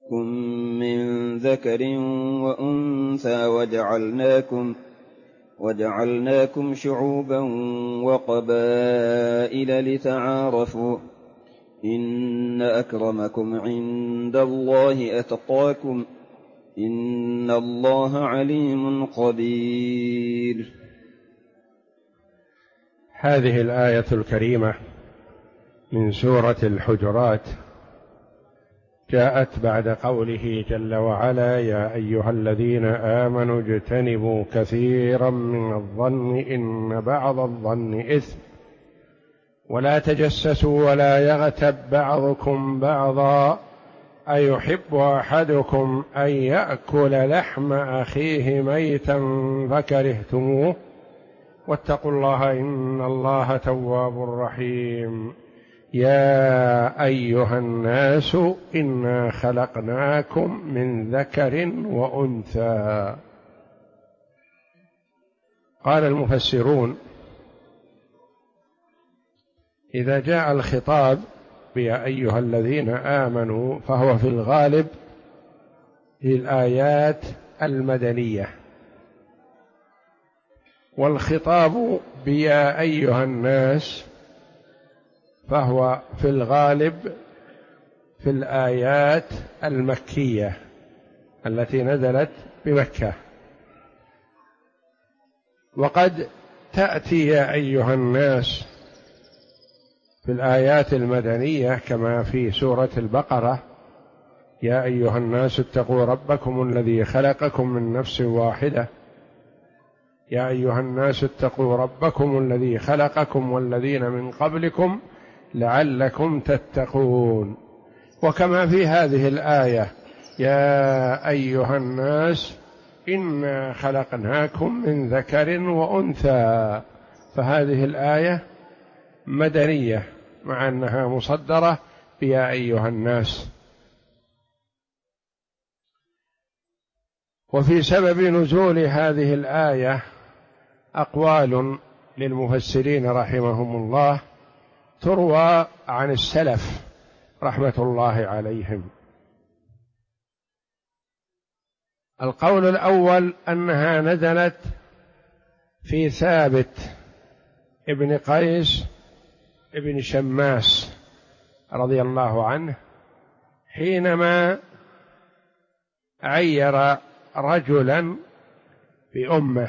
من ذكر وأنثى وجعلناكم شعوبا وقبائل لتعارفوا إن أكرمكم عند الله أتقاكم إن الله عليم خبير. هذه الآية الكريمة من سورة الحجرات جاءت بعد قوله جل وعلا: يا أيها الذين آمنوا اجتنبوا كثيرا من الظن إن بعض الظن إثم ولا تجسسوا ولا يغتب بعضكم بعضا أيحب أحدكم أن يأكل لحم أخيه ميتا فكرهتموه واتقوا الله إن الله تواب رحيم. يا أيها الناس إنا خلقناكم من ذكر وأنثى. قال المفسرون: إذا جاء الخطاب يا أيها الذين آمنوا فهو في الغالب في الآيات المدنية، والخطاب بيا أيها الناس فهو في الغالب في الآيات المكية التي نزلت بمكة. وقد تأتي يا أيها الناس في الآيات المدنية كما في سورة البقرة: يا أيها الناس اتقوا ربكم الذي خلقكم من نفس واحدة، يا أيها الناس اتقوا ربكم الذي خلقكم والذين من قبلكم لعلكم تتقون. وكما في هذه الآية: يا أيها الناس إنا خلقناكم من ذكر وأنثى، فهذه الآية مدنية مع أنها مصدرة بيا أيها الناس. وفي سبب نزول هذه الآية أقوال للمفسرين رحمهم الله تروى عن السلف رحمة الله عليهم. القول الأول أنها نزلت في ثابت ابن قيس ابن شماس رضي الله عنه حينما عير رجلا بأمه.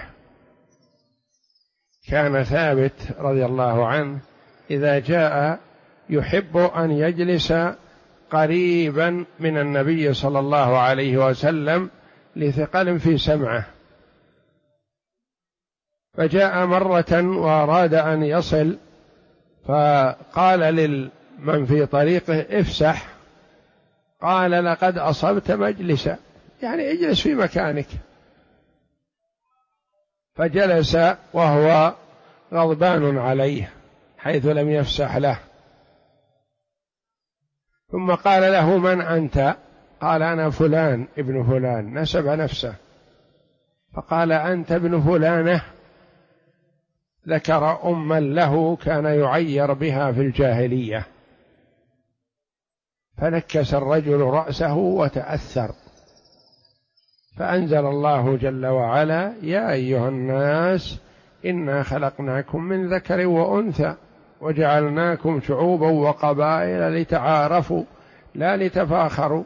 كان ثابت رضي الله عنه إذا جاء يحب أن يجلس قريبا من النبي صلى الله عليه وسلم لثقل في سمعه، فجاء مرة وأراد أن يصل، فقال لمن في طريقه: افسح. قال: لقد أصبت مجلسا، يعني اجلس في مكانك. فجلس وهو غضبان عليه حيث لم يفسح له، ثم قال له: من أنت؟ قال: أنا فلان ابن فلان، نسب نفسه. فقال: أنت ابن فلانة. ذكر أما له كان يعير بها في الجاهلية، فنكس الرجل رأسه وتأثر، فأنزل الله جل وعلا: يا أيها الناس إنا خلقناكم من ذكر وأنثى وجعلناكم شعوبا وقبائل لتعارفوا لا لتفاخروا.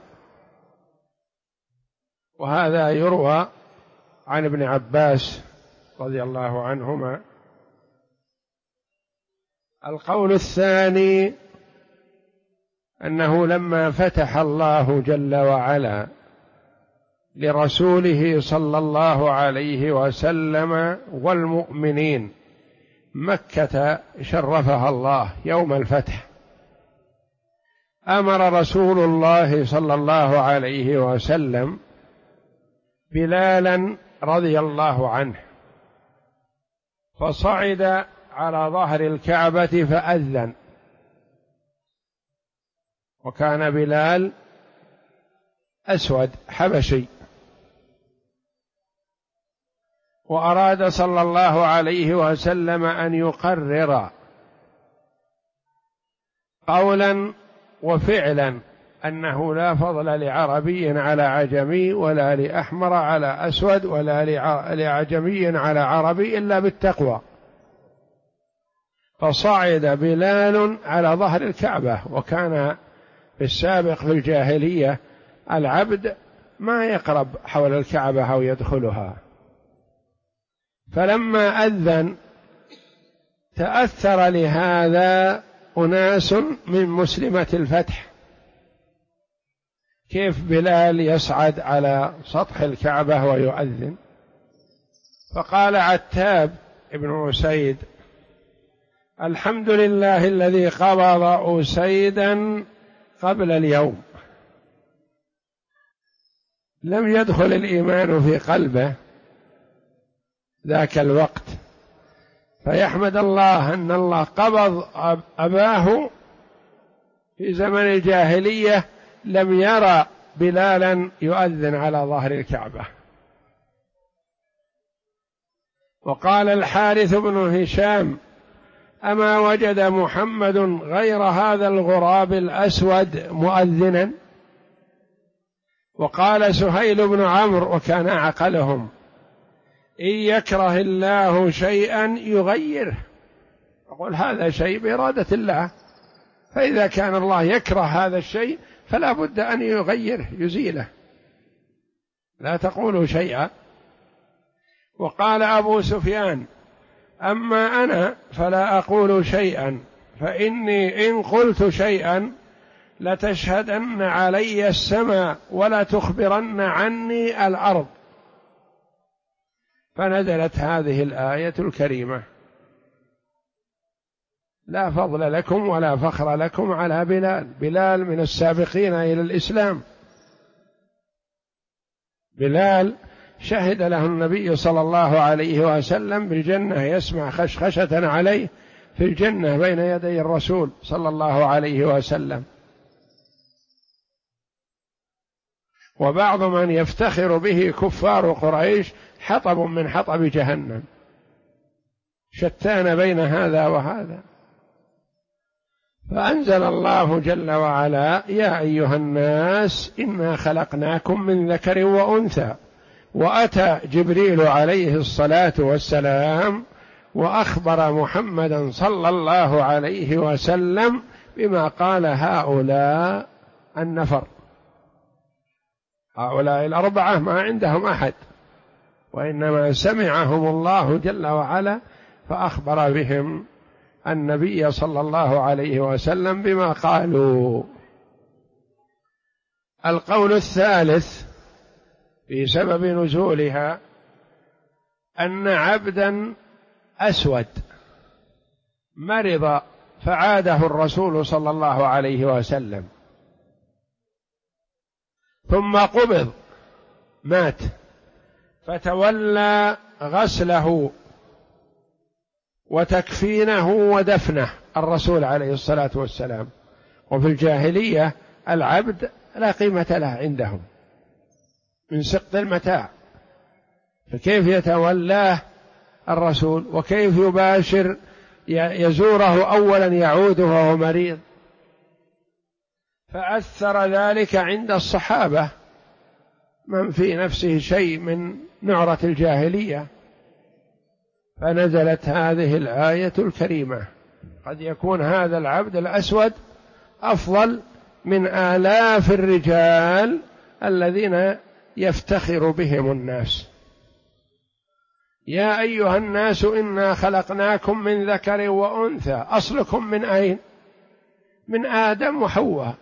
وهذا يروى عن ابن عباس رضي الله عنهما. القول الثاني أنه لما فتح الله جل وعلا لرسوله صلى الله عليه وسلم والمؤمنين مكة شرفها الله يوم الفتح، أمر رسول الله صلى الله عليه وسلم بلالا رضي الله عنه فصعد على ظهر الكعبة فأذن. وكان بلال أسود حبشي، وأراد صلى الله عليه وسلم أن يقرر قولا وفعلا أنه لا فضل لعربي على عجمي ولا لأحمر على أسود ولا لعجمي على عربي إلا بالتقوى. فصعد بلال على ظهر الكعبة، وكان في السابق في الجاهلية العبد ما يقرب حول الكعبة أو يدخلها، فلما أذن تأثر لهذا أناس من مسلمة الفتح، كيف بلال يصعد على سطح الكعبة ويؤذن؟ فقال عتاب ابن أسيد: الحمد لله الذي قبض أسيدا قبل اليوم. لم يدخل الإيمان في قلبه ذاك الوقت، فيحمد الله أن الله قبض أباه في زمن الجاهلية، لم يرى بلالا يؤذن على ظهر الكعبة. وقال الحارث بن هشام: أما وجد محمد غير هذا الغراب الأسود مؤذنا؟ وقال سهيل بن عمرو وكان أعقلهم: إن يكره الله شيئا يغيره. أقول هذا شيء بإرادة الله، فإذا كان الله يكره هذا الشيء فلا بد أن يغيره يزيله، لا تقولوا شيئا. وقال أبو سفيان: أما أنا فلا أقول شيئا، فإني إن قلت شيئا لتشهدن علي السماء ولا تخبرن عني الأرض. فنزلت هذه الآية الكريمة: لا فضل لكم ولا فخر لكم على بلال. بلال من السابقين إلى الإسلام، بلال شهد له النبي صلى الله عليه وسلم بالجنة، يسمع خشخشة عليه في الجنة بين يدي الرسول صلى الله عليه وسلم. وبعض من يفتخر به كفار قريش حطب من حطب جهنم، شتان بين هذا وهذا. فأنزل الله جل وعلا: يا أيها الناس إنا خلقناكم من ذكر وأنثى. وأتى جبريل عليه الصلاة والسلام وأخبر محمدا صلى الله عليه وسلم بما قال هؤلاء النفر، هؤلاء الأربعة ما عندهم أحد، وإنما سمعهم الله جل وعلا فأخبر بهم النبي صلى الله عليه وسلم بما قالوا. القول الثالث في سبب نزولها أن عبدا أسود مرض فعاده الرسول صلى الله عليه وسلم، ثم قبض مات، فتولى غسله وتكفينه ودفنه الرسول عليه الصلاة والسلام. وفي الجاهلية العبد لا قيمة له عندهم من سقط المتاع، فكيف يتولاه الرسول؟ وكيف يباشر يزوره أولا يعود وهو مريض؟ فأثر ذلك عند الصحابة من في نفسه شيء من نعرة الجاهلية، فنزلت هذه الآية الكريمة: قد يكون هذا العبد الأسود أفضل من آلاف الرجال الذين يفتخر بهم الناس. يا أيها الناس إنا خلقناكم من ذكر وأنثى. أصلكم من أين؟ من آدم وحواء.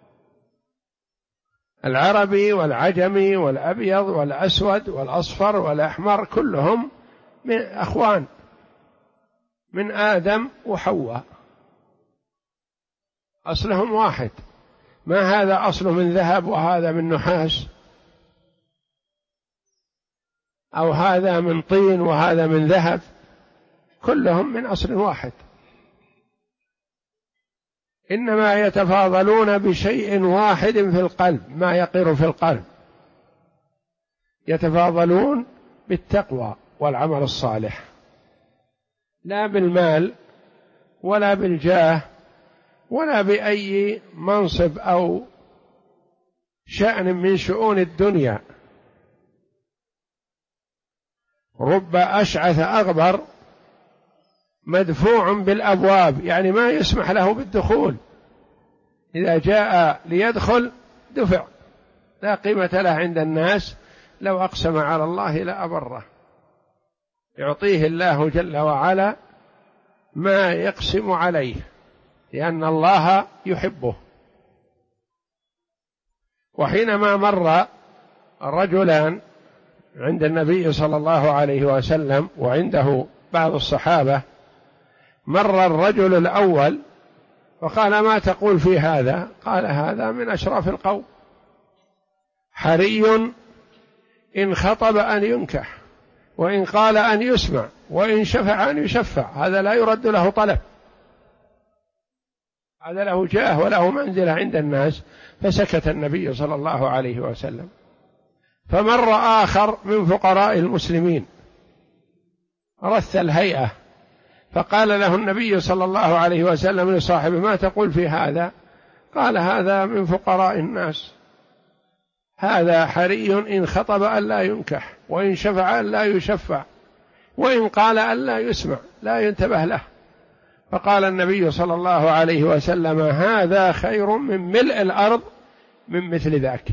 العربي والعجمي والأبيض والأسود والأصفر والأحمر كلهم من أخوان، من آدم وحواء، أصلهم واحد. ما هذا أصل من ذهب وهذا من نحاس، أو هذا من طين وهذا من ذهب، كلهم من أصل واحد، إنما يتفاضلون بشيء واحد في القلب، ما يقر في القلب، يتفاضلون بالتقوى والعمل الصالح، لا بالمال ولا بالجاه ولا بأي منصب أو شأن من شؤون الدنيا، رب أشعث أغبر مدفوع بالأبواب، يعني ما يسمح له بالدخول، إذا جاء ليدخل دفع، لا قيمة له عند الناس، لو أقسم على الله لأبره. يعطيه الله جل وعلا ما يقسم عليه، لأن الله يحبه. وحينما مر رجلان عند النبي صلى الله عليه وسلم وعنده بعض الصحابة، مر الرجل الأول وقال: ما تقول في هذا؟ قال: هذا من أشراف القوم، حري إن خطب أن ينكح، وإن قال أن يسمع، وإن شفع أن يشفع، هذا لا يرد له طلب، هذا له جاه وله منزلة عند الناس. فسكت النبي صلى الله عليه وسلم. فمر آخر من فقراء المسلمين رث الهيئة، فقال له النبي صلى الله عليه وسلم لصاحبه: ما تقول في هذا؟ قال: هذا من فقراء الناس، هذا حري إن خطب أن لا ينكح، وإن شفع أن لا يشفع، وإن قال أن لا يسمع، لا ينتبه له. فقال النبي صلى الله عليه وسلم: هذا خير من ملء الأرض من مثل ذاك،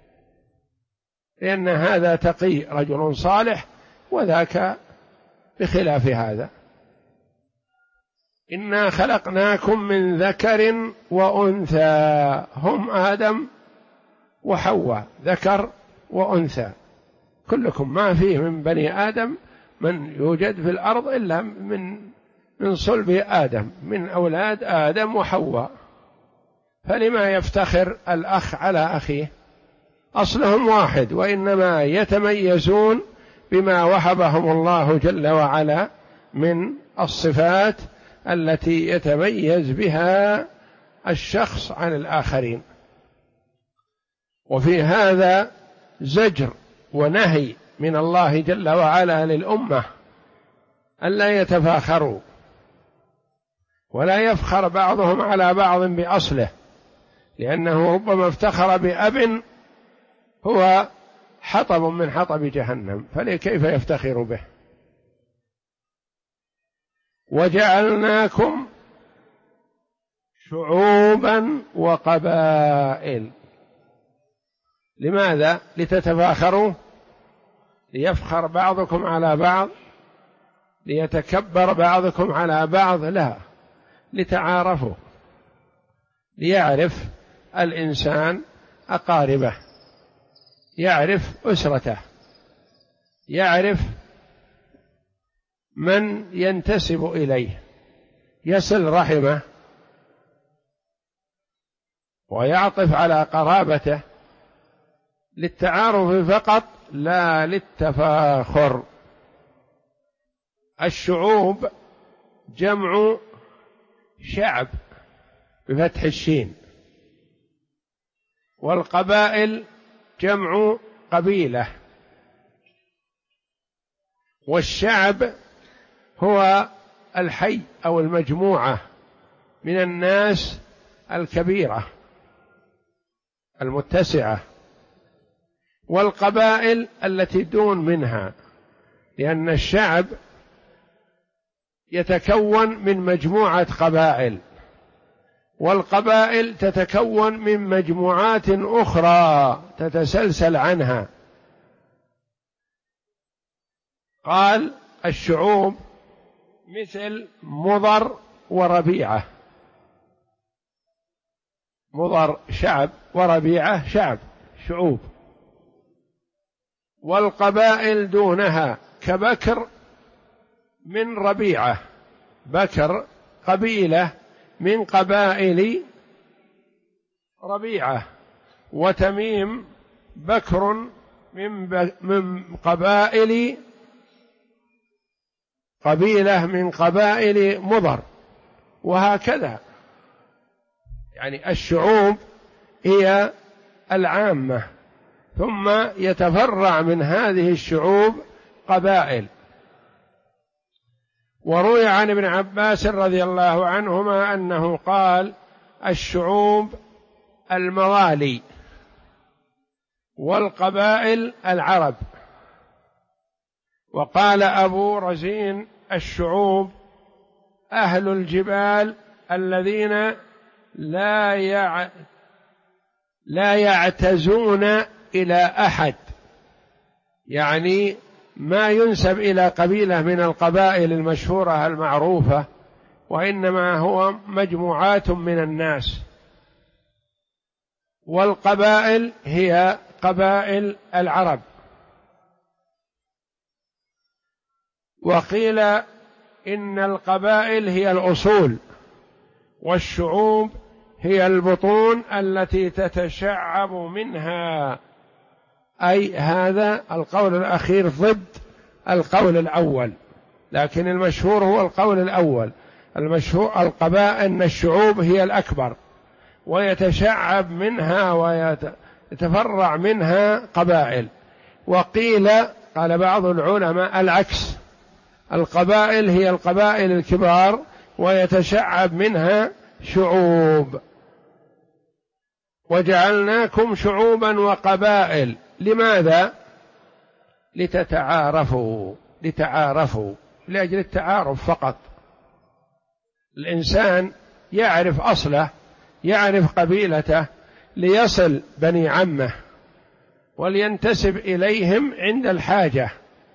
لأن هذا تقي رجل صالح، وذاك بخلاف هذا. إنا خلقناكم من ذكر وأنثى، هم آدم وحواء، ذكر وأنثى، كلكم، ما فيه من بني آدم من يوجد في الأرض إلا من صلب آدم، من أولاد آدم وحواء، فلما يفتخر الأخ على أخيه؟ أصلهم واحد، وإنما يتميزون بما وهبهم الله جل وعلا من الصفات التي يتميز بها الشخص عن الآخرين. وفي هذا زجر ونهي من الله جل وعلا للأمة ألا يتفاخروا، ولا يفخر بعضهم على بعض بأصله، لأنه ربما افتخر بأب هو حطب من حطب جهنم، فكيف يفتخر به؟ وجعلناكم شعوبا وقبائل. لماذا؟ لتتفاخروا؟ ليفخر بعضكم على بعض؟ ليتكبر بعضكم على بعض؟ لا، لتعارفوا، ليعرف الإنسان أقاربه، يعرف أسرته، يعرف من ينتسب إليه، يصل رحمه ويعطف على قرابته، للتعارف فقط لا للتفاخر. الشعوب جمع شعب بفتح الشين، والقبائل جمع قبيلة، والشعب هو الحي أو المجموعة من الناس الكبيرة المتسعة، والقبائل التي دون منها، لأن الشعب يتكون من مجموعة قبائل، والقبائل تتكون من مجموعات أخرى تتسلسل عنها. قال: الشعوب مثل مضر وربيعة، مضر شعب وربيعة شعب، شعوب. والقبائل دونها كبكر من ربيعة، بكر قبيلة من قبائل ربيعة، وتميم بكر من قبائل، قبيلة من قبائل مضر، وهكذا. يعني الشعوب هي العامة، ثم يتفرع من هذه الشعوب قبائل. وروي عن ابن عباس رضي الله عنهما أنه قال: الشعوب الموالي، والقبائل العرب. وقال أبو رزين الشعوب أهل الجبال الذين لا يعتزون إلى أحد، يعني ما ينسب إلى قبيلة من القبائل المشهورة المعروفة، وإنما هو مجموعات من الناس. والقبائل هي قبائل العرب. وقيل إن القبائل هي الأصول، والشعوب هي البطون التي تتشعب منها، أي هذا القول الأخير ضد القول الأول، لكن المشهور هو القول الأول. المشهور القبائل أن الشعوب هي الأكبر، ويتشعب منها ويتفرع منها قبائل. وقيل قال بعض العلماء العكس، القبائل هي القبائل الكبار ويتشعب منها شعوب. وجعلناكم شعوبا وقبائل، لماذا؟ لتعارفوا لأجل التعارف فقط. الإنسان يعرف أصله، يعرف قبيلته، ليصل بني عمه ولينتسب إليهم عند الحاجة،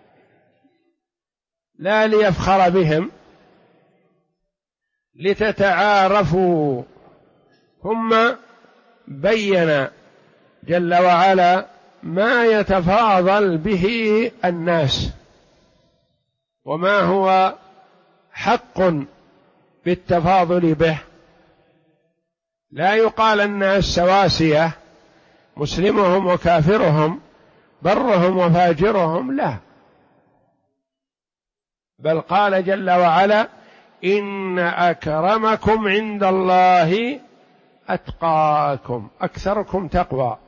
لا ليفخر بهم، لتتعارفوا. ثم بين جل وعلا ما يتفاضل به الناس، وما هو حق بالتفاضل به. لا يقال الناس سواسية، مسلمهم وكافرهم، برهم وفاجرهم، لا، بل قال جل وعلا إن أكرمكم عند الله أتقاكم، أكثركم تقوى،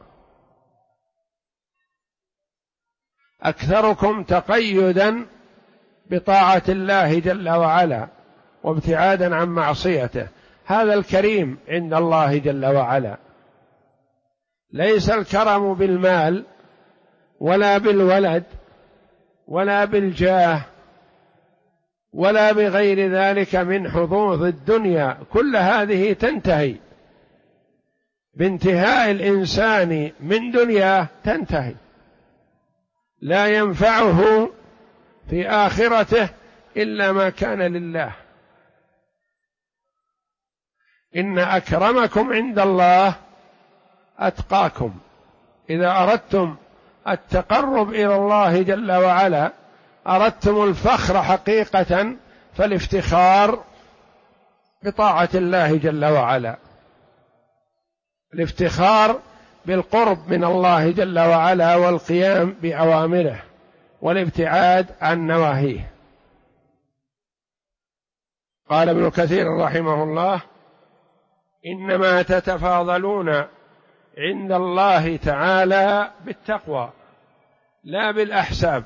أكثركم تقيدا بطاعة الله جل وعلا وابتعادا عن معصيته. هذا الكريم عند الله جل وعلا. ليس الكرم بالمال ولا بالولد ولا بالجاه ولا بغير ذلك من حظوظ الدنيا، كل هذه تنتهي بانتهاء الإنسان من دنياه، تنتهي، لا ينفعه في آخرته إلا ما كان لله. إن أكرمكم عند الله أتقاكم. إذا أردتم التقرب إلى الله جل وعلا، أردتم الفخر حقيقة، فالافتخار بطاعة الله جل وعلا، الافتخار بالقرب من الله جل وعلا والقيام بأوامره والابتعاد عن نواهيه. قال ابن كثير رحمه الله إنما تتفاضلون عند الله تعالى بالتقوى لا بالأحساب.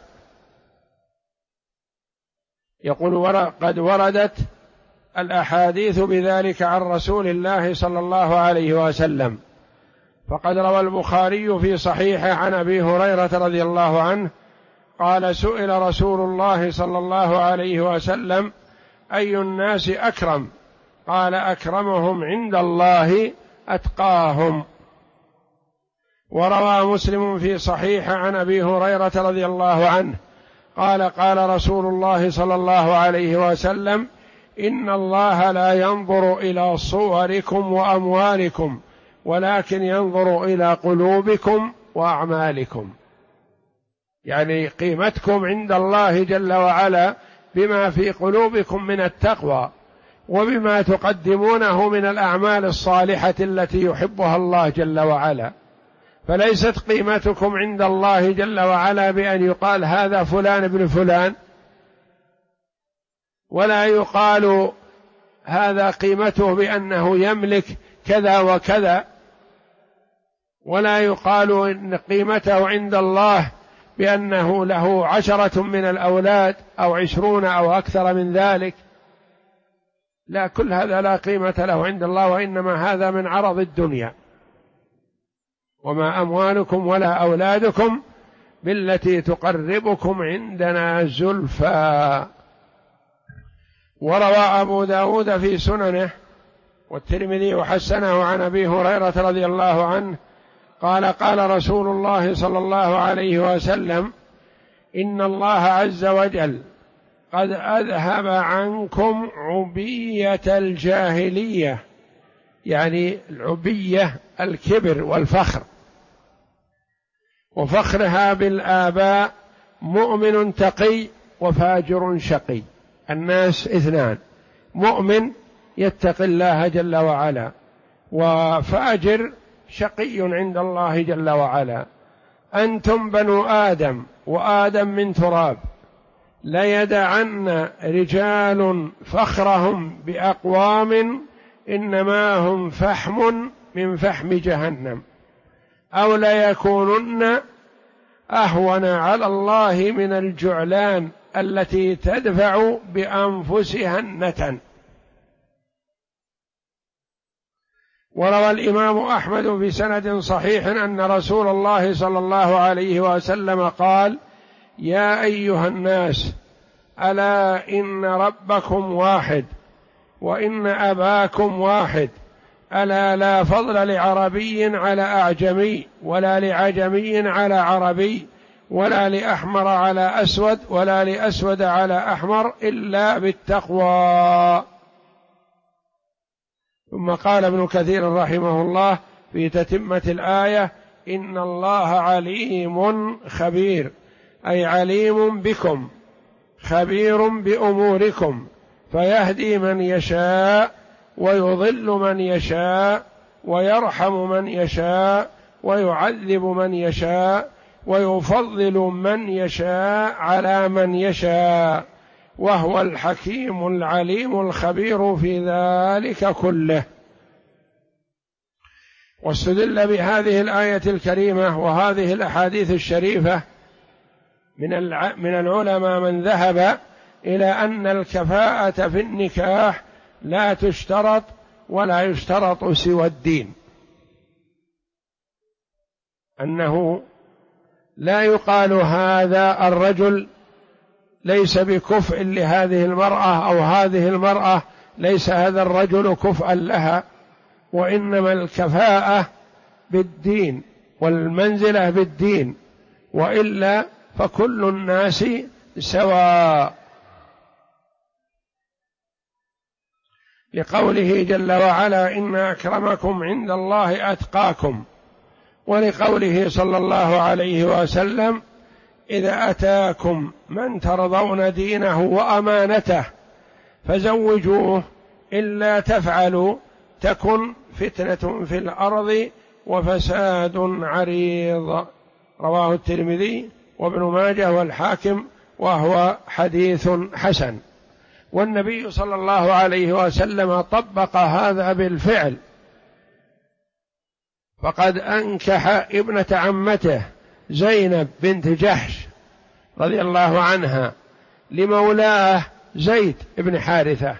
يقول قد وردت الأحاديث بذلك عن رسول الله صلى الله عليه وسلم. فقد روى البخاري في صحيحه عن أبي هريرة رضي الله عنه قال سئل رسول الله صلى الله عليه وسلم أي الناس أكرم؟ قال أكرمهم عند الله أتقاهم. وروى مسلم في صحيحه عن أبي هريرة رضي الله عنه قال قال رسول الله صلى الله عليه وسلم إن الله لا ينظر إلى صوركم وأموالكم ولكن ينظر إلى قلوبكم وأعمالكم. يعني قيمتكم عند الله جل وعلا بما في قلوبكم من التقوى وبما تقدمونه من الأعمال الصالحة التي يحبها الله جل وعلا. فليست قيمتكم عند الله جل وعلا بأن يقال هذا فلان ابن فلان، ولا يقال هذا قيمته بأنه يملك كذا وكذا، ولا يقال إن قيمته عند الله بأنه له 10 من الأولاد أو 20 أو أكثر من ذلك. لا، كل هذا لا قيمة له عند الله، وإنما هذا من عرض الدنيا. وما أموالكم ولا أولادكم بالتي تقربكم عندنا زلفى. وروى أبو داود في سننه والترمذي وحسنه عن أبي هريرة رضي الله عنه قال قال رسول الله صلى الله عليه وسلم: إن الله عز وجل قد أذهب عنكم عبية الجاهلية، يعني العبية الكبر والفخر، وفخرها بالآباء، مؤمن تقي وفاجر شقي. الناس اثنان: مؤمن يتقي الله جل وعلا، وفاجر شقي عند الله جل وعلا. أنتم بنو آدم وآدم من تراب، ليدعن رجال فخرهم بأقوام إنما هم فحم من فحم جهنم، أو ليكونن أهون على الله من الجعلان التي تدفع بأنفسها النتن. وروى الإمام أحمد بسند صحيح أن رسول الله صلى الله عليه وسلم قال: يا أيها الناس، ألا إن ربكم واحد وإن أباكم واحد، ألا لا فضل لعربي على أعجمي، ولا لعجمي على عربي، ولا لأحمر على أسود، ولا لأسود على أحمر، إلا بالتقوى. ثم قال ابن كثير رحمه الله في تتمة الآية: إن الله عليم خبير، أي عليم بكم خبير بأموركم، فيهدي من يشاء ويضل من يشاء ويرحم من يشاء ويعذب من يشاء ويفضل من يشاء على من يشاء، وهو الحكيم العليم الخبير في ذلك كله. واستدل بهذه الآية الكريمة وهذه الأحاديث الشريفة من العلماء من ذهب إلى أن الكفاءة في النكاح لا تشترط ولا يشترط سوى الدين، أنه لا يقال هذا الرجل ليس بكفء لهذه المرأة، أو هذه المرأة ليس هذا الرجل كفءا لها، وإنما الكفاءة بالدين والمنزلة بالدين، وإلا فكل الناس سواء، لقوله جل وعلا: إن أكرمكم عند الله أتقاكم، ولقوله صلى الله عليه وسلم: إذا أتاكم من ترضون دينه وأمانته فزوجوه، إلا تفعلوا تكن فتنة في الأرض وفساد عريض. رواه الترمذي وابن ماجه والحاكم، وهو حديث حسن. والنبي صلى الله عليه وسلم طبق هذا بالفعل، فقد أنكح ابنة عمته زينب بنت جحش رضي الله عنها لمولاه زيد بن حارثة،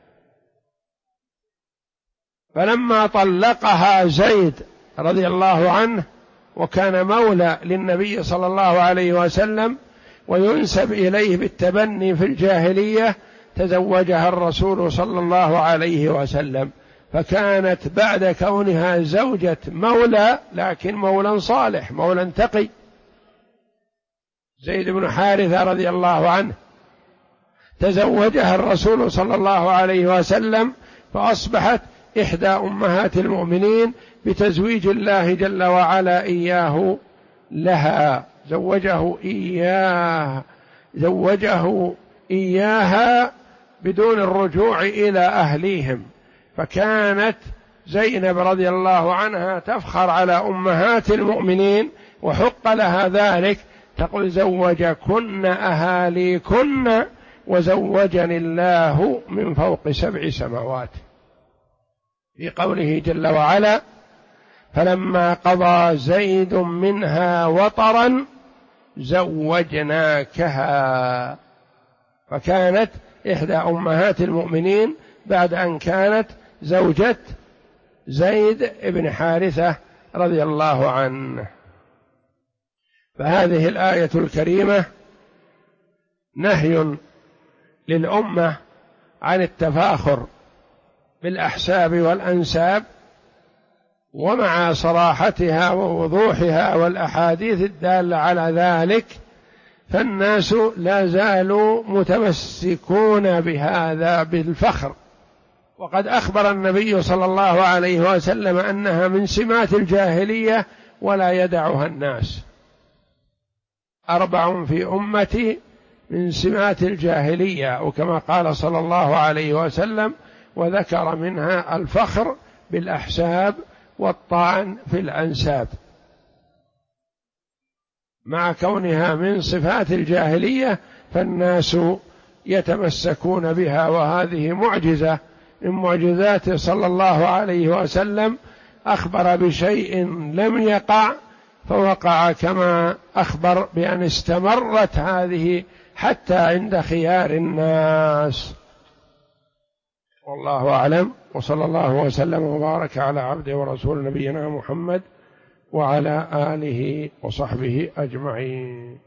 فلما طلقها زيد رضي الله عنه وكان مولى للنبي صلى الله عليه وسلم وينسب إليه بالتبني في الجاهلية، تزوجها الرسول صلى الله عليه وسلم، فكانت بعد كونها زوجة مولى لكن مولى صالح مولى تقي زيد بن حارثة رضي الله عنه، تزوجها الرسول صلى الله عليه وسلم، فأصبحت إحدى أمهات المؤمنين بتزويج الله جل وعلا إياه لها، زوجه إياها بدون الرجوع إلى أهليهم. فكانت زينب رضي الله عنها تفخر على أمهات المؤمنين، وحق لها ذلك، تقول: زوجكن أهاليكن وزوجني الله من فوق 7 سماوات، في قوله جل وعلا: فلما قضى زيد منها وطرا زوجناكها. فكانت إحدى أمهات المؤمنين بعد أن كانت زوجة زيد بن حارثة رضي الله عنه. فهذه الآية الكريمة نهي للأمة عن التفاخر بالأحساب والأنساب، ومع صراحتها ووضوحها والأحاديث الدالة على ذلك فالناس لا زالوا متمسكون بهذا بالفخر. وقد أخبر النبي صلى الله عليه وسلم أنها من سمات الجاهلية ولا يدعها الناس. 4 في أمتي من سمات الجاهلية، وكما قال صلى الله عليه وسلم، وذكر منها الفخر بالأحساب والطعن في الأنساب. مع كونها من صفات الجاهلية فالناس يتمسكون بها، وهذه معجزة من معجزاته صلى الله عليه وسلم، أخبر بشيء لم يقع فوقع، كما أخبر بأن استمرت هذه حتى عند خيار الناس. والله أعلم، وصلى الله وسلم وبارك على عبده ورسول نبينا محمد وعلى آله وصحبه أجمعين.